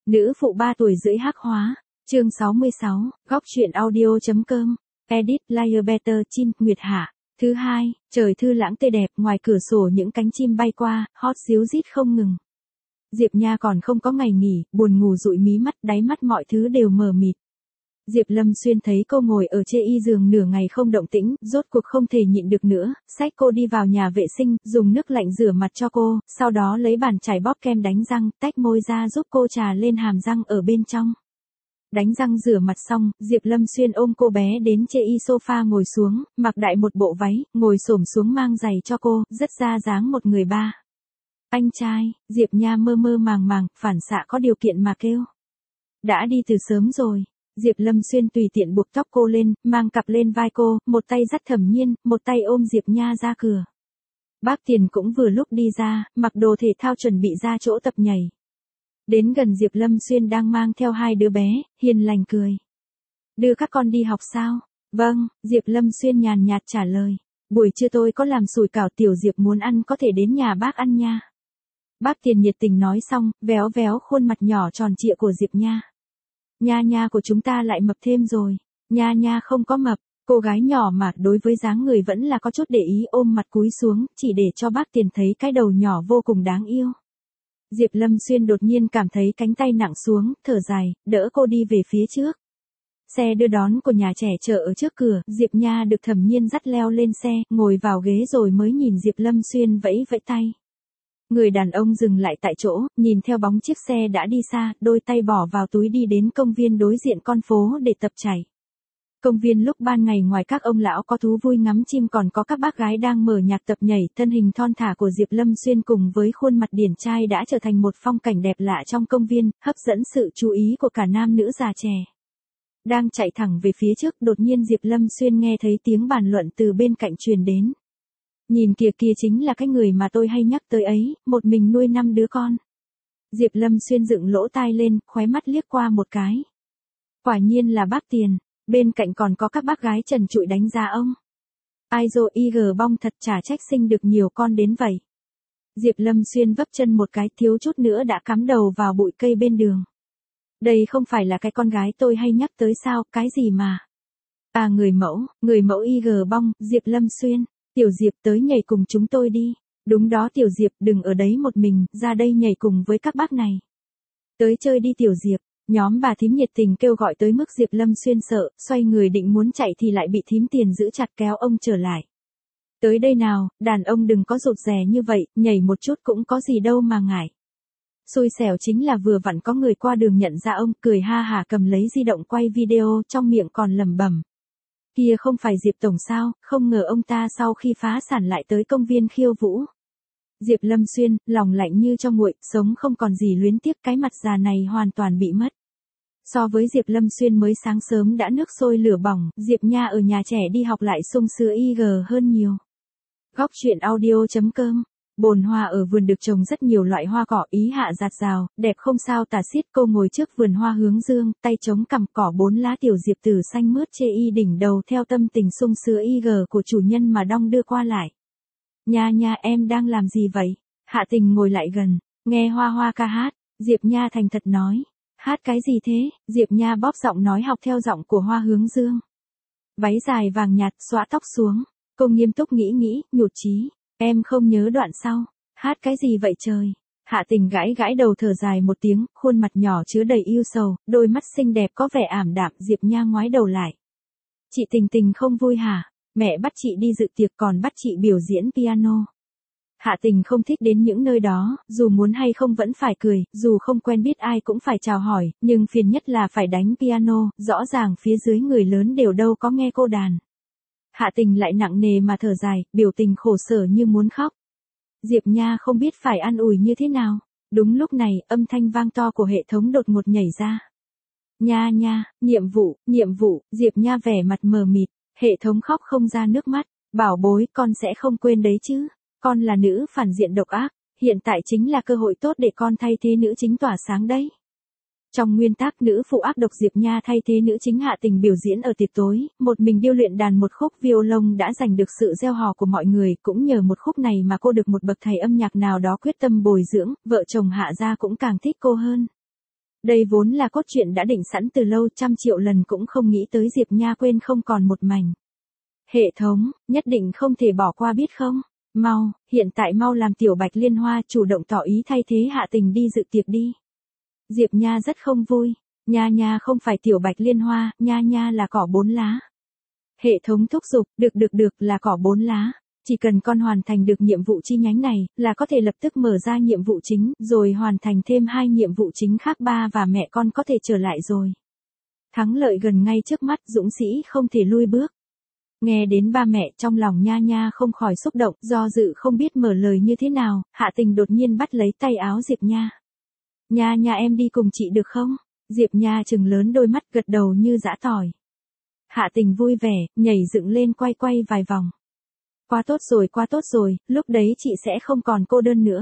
Nữ phụ 3 tuổi rưỡi hắc hóa. Chương 66, góc truyện audio.com. Edit Layer Better Chin, Nguyệt Hạ. Thứ hai, trời thư lãng tươi đẹp, ngoài cửa sổ những cánh chim bay qua, hót ríu rít không ngừng. Diệp Nha còn không có ngày nghỉ, buồn ngủ dụi mí mắt, đáy mắt mọi thứ đều mờ mịt. Diệp Lâm Xuyên thấy cô ngồi ở chê y giường nửa ngày không động tĩnh, rốt cuộc không thể nhịn được nữa, xách cô đi vào nhà vệ sinh, dùng nước lạnh rửa mặt cho cô, sau đó lấy bàn chải bóp kem đánh răng, tách môi ra giúp cô trà lên hàm răng ở bên trong. Đánh răng rửa mặt xong, Diệp Lâm Xuyên ôm cô bé đến chê y sofa ngồi xuống, mặc đại một bộ váy, ngồi xổm xuống mang giày cho cô, rất ra dáng một người ba. Anh trai, Diệp Nha mơ mơ màng màng, phản xạ có điều kiện mà kêu. Đã đi từ sớm rồi. Diệp Lâm Xuyên tùy tiện buộc tóc cô lên, mang cặp lên vai cô, một tay dắt Thẩm Nhiên, một tay ôm Diệp Nha ra cửa. Bác Tiền cũng vừa lúc đi ra, mặc đồ thể thao chuẩn bị ra chỗ tập nhảy. Đến gần Diệp Lâm Xuyên đang mang theo hai đứa bé, hiền lành cười. Đưa các con đi học sao? Vâng, Diệp Lâm Xuyên nhàn nhạt trả lời. Buổi trưa tôi có làm sủi cảo, tiểu Diệp muốn ăn có thể đến nhà bác ăn nha. Bác Tiền nhiệt tình nói xong, véo véo khuôn mặt nhỏ tròn trịa của Diệp Nha. Nha nha của chúng ta lại mập thêm rồi. Nha nha không có mập, cô gái nhỏ mà đối với dáng người vẫn là có chút để ý, ôm mặt cúi xuống, chỉ để cho bác Tiền thấy cái đầu nhỏ vô cùng đáng yêu. Diệp Lâm Xuyên đột nhiên cảm thấy cánh tay nặng xuống, thở dài, đỡ cô đi về phía trước. Xe đưa đón của nhà trẻ chờ ở trước cửa, Diệp Nha được Thẩm Nhiên dắt leo lên xe, ngồi vào ghế rồi mới nhìn Diệp Lâm Xuyên vẫy vẫy tay. Người đàn ông dừng lại tại chỗ, nhìn theo bóng chiếc xe đã đi xa, đôi tay bỏ vào túi đi đến công viên đối diện con phố để tập chảy. Công viên lúc ban ngày ngoài các ông lão có thú vui ngắm chim còn có các bác gái đang mở nhạc tập nhảy, thân hình thon thả của Diệp Lâm Xuyên cùng với khuôn mặt điển trai đã trở thành một phong cảnh đẹp lạ trong công viên, hấp dẫn sự chú ý của cả nam nữ già trẻ. Đang chạy thẳng về phía trước, đột nhiên Diệp Lâm Xuyên nghe thấy tiếng bàn luận từ bên cạnh truyền đến. Nhìn kìa, kia chính là cái người mà tôi hay nhắc tới ấy, một mình nuôi 5 đứa con. Diệp Lâm Xuyên dựng lỗ tai lên, khóe mắt liếc qua một cái. Quả nhiên là bác Tiền, bên cạnh còn có các bác gái trần trụi đánh giá ông. Ai dô y gờ bong, thật chả trách sinh được nhiều con đến vậy. Diệp Lâm Xuyên vấp chân một cái, thiếu chút nữa đã cắm đầu vào bụi cây bên đường. Đây không phải là cái con gái tôi hay nhắc tới sao, cái gì mà. À, người mẫu y gờ bong, Diệp Lâm Xuyên. Tiểu Diệp tới nhảy cùng chúng tôi đi. Đúng đó Tiểu Diệp, đừng ở đấy một mình, ra đây nhảy cùng với các bác này. Tới chơi đi Tiểu Diệp. Nhóm bà thím nhiệt tình kêu gọi tới mức Diệp Lâm Xuyên sợ, xoay người định muốn chạy thì lại bị thím Tiền giữ chặt kéo ông trở lại. Tới đây nào, đàn ông đừng có rụt rè như vậy, nhảy một chút cũng có gì đâu mà ngại. Xui xẻo chính là vừa vặn có người qua đường nhận ra ông, cười ha hả cầm lấy di động quay video, trong miệng còn lẩm bẩm. Kia không phải Diệp Tổng sao, không ngờ ông ta sau khi phá sản lại tới công viên khiêu vũ. Diệp Lâm Xuyên, lòng lạnh như cho nguội, sống không còn gì luyến tiếc, cái mặt già này hoàn toàn bị mất. So với Diệp Lâm Xuyên mới sáng sớm đã nước sôi lửa bỏng, Diệp Nha ở nhà trẻ đi học lại sung sướng IG hơn nhiều. Góc truyện audio.com. Bồn hoa ở vườn được trồng rất nhiều loại hoa cỏ, ý hạ dạt dào, đẹp không sao tả xiết. Cô ngồi trước vườn hoa hướng dương, tay chống cằm, cỏ 4 lá tiểu diệp tử xanh mướt chê y đỉnh đầu theo tâm tình sung sướng IG của chủ nhân mà đong đưa qua lại. Nha nha, em đang làm gì vậy? Hạ Tình ngồi lại gần, nghe Hoa Hoa ca hát. Diệp Nha thành thật nói. Hát cái gì thế? Diệp Nha bóp giọng nói học theo giọng của Hoa Hướng Dương. Váy dài vàng nhạt, xõa tóc xuống. Cô nghiêm túc nghĩ, nhụt chí. Em không nhớ đoạn sau. Hát cái gì vậy trời? Hạ Tình gãi gãi đầu thở dài một tiếng, khuôn mặt nhỏ chứa đầy yêu sầu, đôi mắt xinh đẹp có vẻ ảm đạm. Diệp Nha ngoái đầu lại. Chị Tình Tình không vui hả? Mẹ bắt chị đi dự tiệc còn bắt chị biểu diễn piano. Hạ Tình không thích đến những nơi đó, dù muốn hay không vẫn phải cười, dù không quen biết ai cũng phải chào hỏi, nhưng phiền nhất là phải đánh piano, rõ ràng phía dưới người lớn đều đâu có nghe cô đàn. Hạ Tình lại nặng nề mà thở dài, biểu tình khổ sở như muốn khóc. Diệp Nha không biết phải an ủi như thế nào. Đúng lúc này, âm thanh vang to của hệ thống đột ngột nhảy ra. Nha nha, nhiệm vụ, Diệp Nha vẻ mặt mờ mịt, hệ thống khóc không ra nước mắt, bảo bối, con sẽ không quên đấy chứ. Con là nữ phản diện độc ác, hiện tại chính là cơ hội tốt để con thay thế nữ chính tỏa sáng đấy. Trong nguyên tắc, nữ phụ ác độc Diệp Nha thay thế nữ chính Hạ Tình biểu diễn ở tiệc tối, một mình điêu luyện đàn một khúc violon đã giành được sự reo hò của mọi người, cũng nhờ một khúc này mà cô được một bậc thầy âm nhạc nào đó quyết tâm bồi dưỡng, vợ chồng Hạ gia cũng càng thích cô hơn. Đây vốn là cốt truyện đã định sẵn từ lâu, 100 triệu lần cũng không nghĩ tới Diệp Nha quên không còn một mảnh. Hệ thống, nhất định không thể bỏ qua biết không? Mau, hiện tại mau làm Tiểu Bạch Liên Hoa chủ động tỏ ý thay thế Hạ Tình đi dự tiệc đi. Diệp Nha rất không vui. Nha nha không phải Tiểu Bạch Liên Hoa, nha nha là cỏ 4 lá. Hệ thống thúc giục, được là cỏ 4 lá. Chỉ cần con hoàn thành được nhiệm vụ chi nhánh này, là có thể lập tức mở ra nhiệm vụ chính, rồi hoàn thành thêm 2 nhiệm vụ chính khác, ba và mẹ con có thể trở lại rồi. Thắng lợi gần ngay trước mắt, dũng sĩ không thể lui bước. Nghe đến ba mẹ, trong lòng nha nha không khỏi xúc động, do dự không biết mở lời như thế nào, Hạ Tình đột nhiên bắt lấy tay áo Diệp Nha. Nha nha em đi cùng chị được không? Diệp Nha trừng lớn đôi mắt, gật đầu như giã tỏi. Hạ Tình vui vẻ, nhảy dựng lên quay vài vòng. Quá tốt rồi, lúc đấy chị sẽ không còn cô đơn nữa.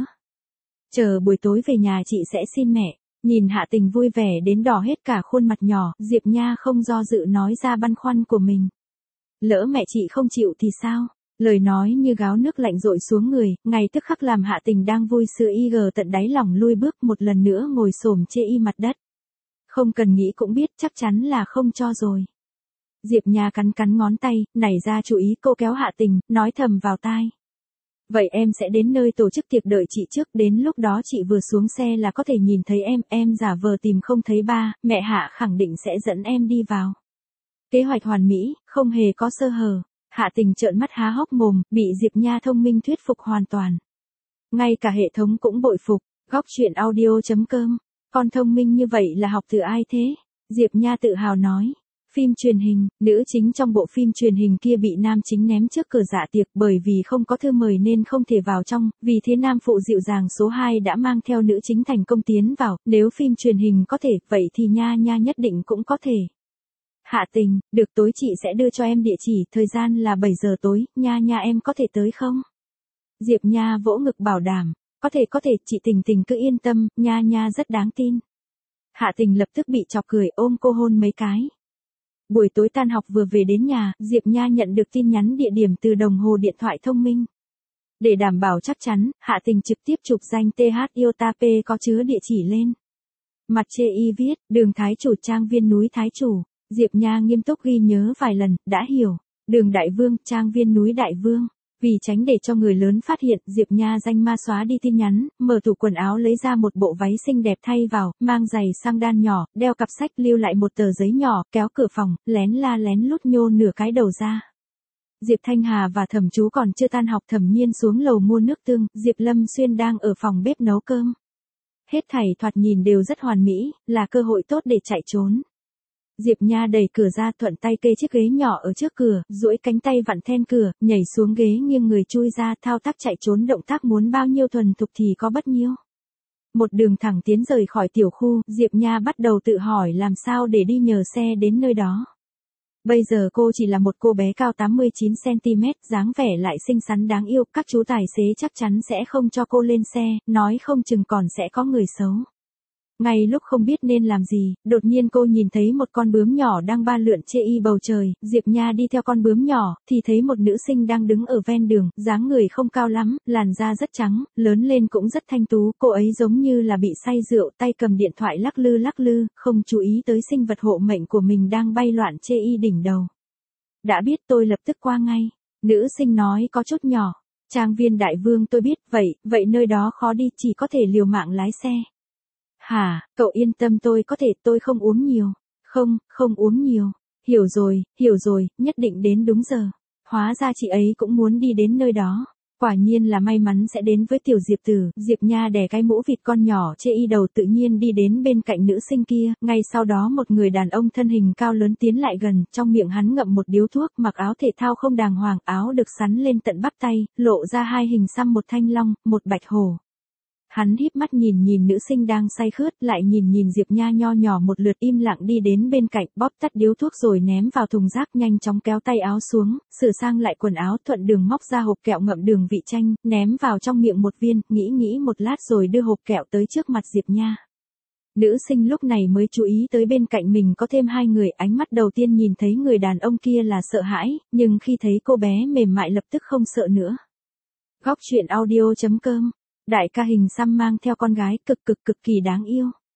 Chờ buổi tối về nhà chị sẽ xin mẹ. Nhìn Hạ Tình vui vẻ đến đỏ hết cả khuôn mặt nhỏ, Diệp Nha không do dự nói ra băn khoăn của mình. Lỡ mẹ chị không chịu thì sao? Lời nói như gáo nước lạnh dội xuống người, ngay tức khắc làm Hạ Tình đang vui sữa y gờ tận đáy lòng lui bước, một lần nữa ngồi xổm chê y mặt đất. Không cần nghĩ cũng biết chắc chắn là không cho rồi. Diệp Nha cắn ngón tay, nảy ra chú ý, cô kéo Hạ Tình, nói thầm vào tai. Vậy em sẽ đến nơi tổ chức tiệc đợi chị trước, đến lúc đó chị vừa xuống xe là có thể nhìn thấy em giả vờ tìm không thấy ba, mẹ Hạ khẳng định sẽ dẫn em đi vào. Kế hoạch hoàn mỹ, không hề có sơ hở. Hạ Tình trợn mắt há hốc mồm, bị Diệp Nha thông minh thuyết phục hoàn toàn. Ngay cả hệ thống cũng bội phục. Góc truyện audio.com. Con thông minh như vậy là học từ ai thế? Diệp Nha tự hào nói. Phim truyền hình, nữ chính trong bộ phim truyền hình kia bị nam chính ném trước cửa dạ tiệc, bởi vì không có thư mời nên không thể vào trong, vì thế nam phụ dịu dàng số 2 đã mang theo nữ chính thành công tiến vào, nếu phim truyền hình có thể, vậy thì Nha Nha nhất định cũng có thể. Hạ Tình, được, tối chị sẽ đưa cho em địa chỉ, thời gian là 7 giờ tối, Nha Nha em có thể tới không? Diệp Nha vỗ ngực bảo đảm, có thể, chị Tình cứ yên tâm, Nha Nha rất đáng tin. Hạ Tình lập tức bị chọc cười, ôm cô hôn mấy cái. Buổi tối tan học vừa về đến nhà, Diệp Nha nhận được tin nhắn địa điểm từ đồng hồ điện thoại thông minh. Để đảm bảo chắc chắn, Hạ Tình trực tiếp chụp danh TH Iota P có chứa địa chỉ lên. Mặt chê y viết, đường Thái Chủ, trang viên núi Thái Chủ. Diệp Nha nghiêm túc ghi nhớ vài lần, đã hiểu. Đường Đại Vương, trang viên núi Đại Vương. Vì tránh để cho người lớn phát hiện, Diệp Nha danh ma xóa đi tin nhắn, mở tủ quần áo lấy ra một bộ váy xinh đẹp thay vào, mang giày sang đan nhỏ, đeo cặp sách, lưu lại một tờ giấy nhỏ, kéo cửa phòng, lén lút nhô nửa cái đầu ra. Diệp Thanh Hà và Thẩm Chú còn chưa tan học, Thẩm Nhiên xuống lầu mua nước tương, Diệp Lâm Xuyên đang ở phòng bếp nấu cơm. Hết thảy thoạt nhìn đều rất hoàn mỹ, là cơ hội tốt để chạy trốn. Diệp Nha đẩy cửa ra, thuận tay kê chiếc ghế nhỏ ở trước cửa, duỗi cánh tay vặn then cửa, nhảy xuống ghế nghiêng người chui ra, thao tác chạy trốn, động tác muốn bao nhiêu thuần thục thì có bấy nhiêu. Một đường thẳng tiến rời khỏi tiểu khu, Diệp Nha bắt đầu tự hỏi làm sao để đi nhờ xe đến nơi đó. Bây giờ cô chỉ là một cô bé cao 89cm, dáng vẻ lại xinh xắn đáng yêu, các chú tài xế chắc chắn sẽ không cho cô lên xe, nói không chừng còn sẽ có người xấu. Ngay lúc không biết nên làm gì, đột nhiên cô nhìn thấy một con bướm nhỏ đang ba lượn chê y bầu trời, Diệp Nha đi theo con bướm nhỏ, thì thấy một nữ sinh đang đứng ở ven đường, dáng người không cao lắm, làn da rất trắng, lớn lên cũng rất thanh tú, cô ấy giống như là bị say rượu, tay cầm điện thoại lắc lư, không chú ý tới sinh vật hộ mệnh của mình đang bay loạn chê y đỉnh đầu. Đã biết, tôi lập tức qua ngay. Nữ sinh nói có chút nhỏ. Trang viên Đại Vương tôi biết, vậy nơi đó khó đi, chỉ có thể liều mạng lái xe. Hả, cậu yên tâm, tôi có thể, tôi không uống nhiều. Không uống nhiều. Hiểu rồi, nhất định đến đúng giờ. Hóa ra chị ấy cũng muốn đi đến nơi đó. Quả nhiên là may mắn sẽ đến với tiểu Diệp Tử. Diệp Nha đè cái mũ vịt con nhỏ chê y đầu, tự nhiên đi đến bên cạnh nữ sinh kia. Ngay sau đó một người đàn ông thân hình cao lớn tiến lại gần, trong miệng hắn ngậm một điếu thuốc, mặc áo thể thao không đàng hoàng, áo được sắn lên tận bắp tay, lộ ra hai hình xăm, một thanh long, một bạch hổ. Hắn híp mắt nhìn nữ sinh đang say khướt, lại nhìn Diệp Nha nho nhỏ một lượt, im lặng đi đến bên cạnh, bóp tắt điếu thuốc rồi ném vào thùng rác, nhanh chóng kéo tay áo xuống, sửa sang lại quần áo, thuận đường móc ra hộp kẹo ngậm đường vị chanh, ném vào trong miệng một viên, nghĩ một lát rồi đưa hộp kẹo tới trước mặt Diệp Nha. Nữ sinh lúc này mới chú ý tới bên cạnh mình có thêm hai người, ánh mắt đầu tiên nhìn thấy người đàn ông kia là sợ hãi, nhưng khi thấy cô bé mềm mại lập tức không sợ nữa. Góc truyện audio.com. Đại ca hình xăm mang theo con gái, cực kỳ đáng yêu.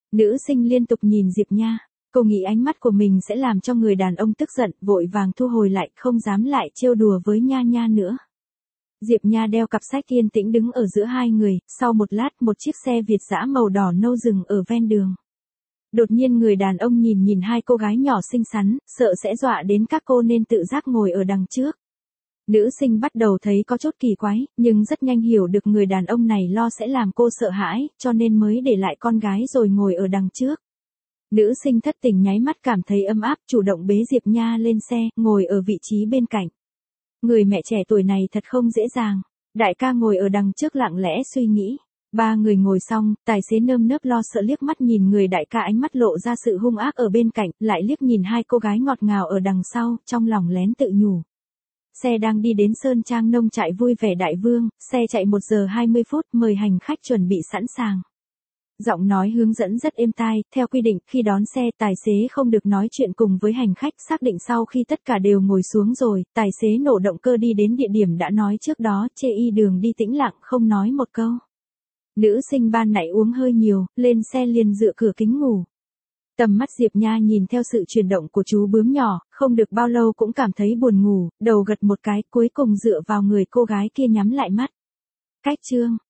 Nữ sinh liên tục nhìn Diệp Nha. Cô nghĩ ánh mắt của mình sẽ làm cho người đàn ông tức giận, vội vàng thu hồi lại, không dám lại trêu đùa với Nha Nha nữa. Diệp Nha đeo cặp sách yên tĩnh đứng ở giữa hai người, sau một lát một chiếc xe Việt dã màu đỏ nâu dừng ở ven đường. Đột nhiên người đàn ông nhìn hai cô gái nhỏ xinh xắn, sợ sẽ dọa đến các cô nên tự giác ngồi ở đằng trước. Nữ sinh bắt đầu thấy có chút kỳ quái, nhưng rất nhanh hiểu được người đàn ông này lo sẽ làm cô sợ hãi, cho nên mới để lại con gái rồi ngồi ở đằng trước. Nữ sinh thất tình nháy mắt cảm thấy ấm áp, chủ động bế Diệp Nha lên xe, ngồi ở vị trí bên cạnh. Người mẹ trẻ tuổi này thật không dễ dàng. Đại ca ngồi ở đằng trước lặng lẽ suy nghĩ. Ba người ngồi xong, tài xế nơm nớp lo sợ liếc mắt nhìn người đại ca, ánh mắt lộ ra sự hung ác ở bên cạnh, lại liếc nhìn hai cô gái ngọt ngào ở đằng sau, trong lòng lén tự nhủ. Xe đang đi đến Sơn Trang nông trại vui vẻ Đại Vương, xe chạy 1 giờ 20 phút, mời hành khách chuẩn bị sẵn sàng. Giọng nói hướng dẫn rất êm tai, theo quy định, khi đón xe, tài xế không được nói chuyện cùng với hành khách, xác định sau khi tất cả đều ngồi xuống rồi, tài xế nổ động cơ đi đến địa điểm đã nói trước đó, chê y đường đi tĩnh lặng, không nói một câu. Nữ sinh ban nãy uống hơi nhiều, lên xe liền dựa cửa kính ngủ. Tầm mắt Diệp Nha nhìn theo sự chuyển động của chú bướm nhỏ, không được bao lâu cũng cảm thấy buồn ngủ, đầu gật một cái, cuối cùng dựa vào người cô gái kia nhắm lại mắt. Cách chương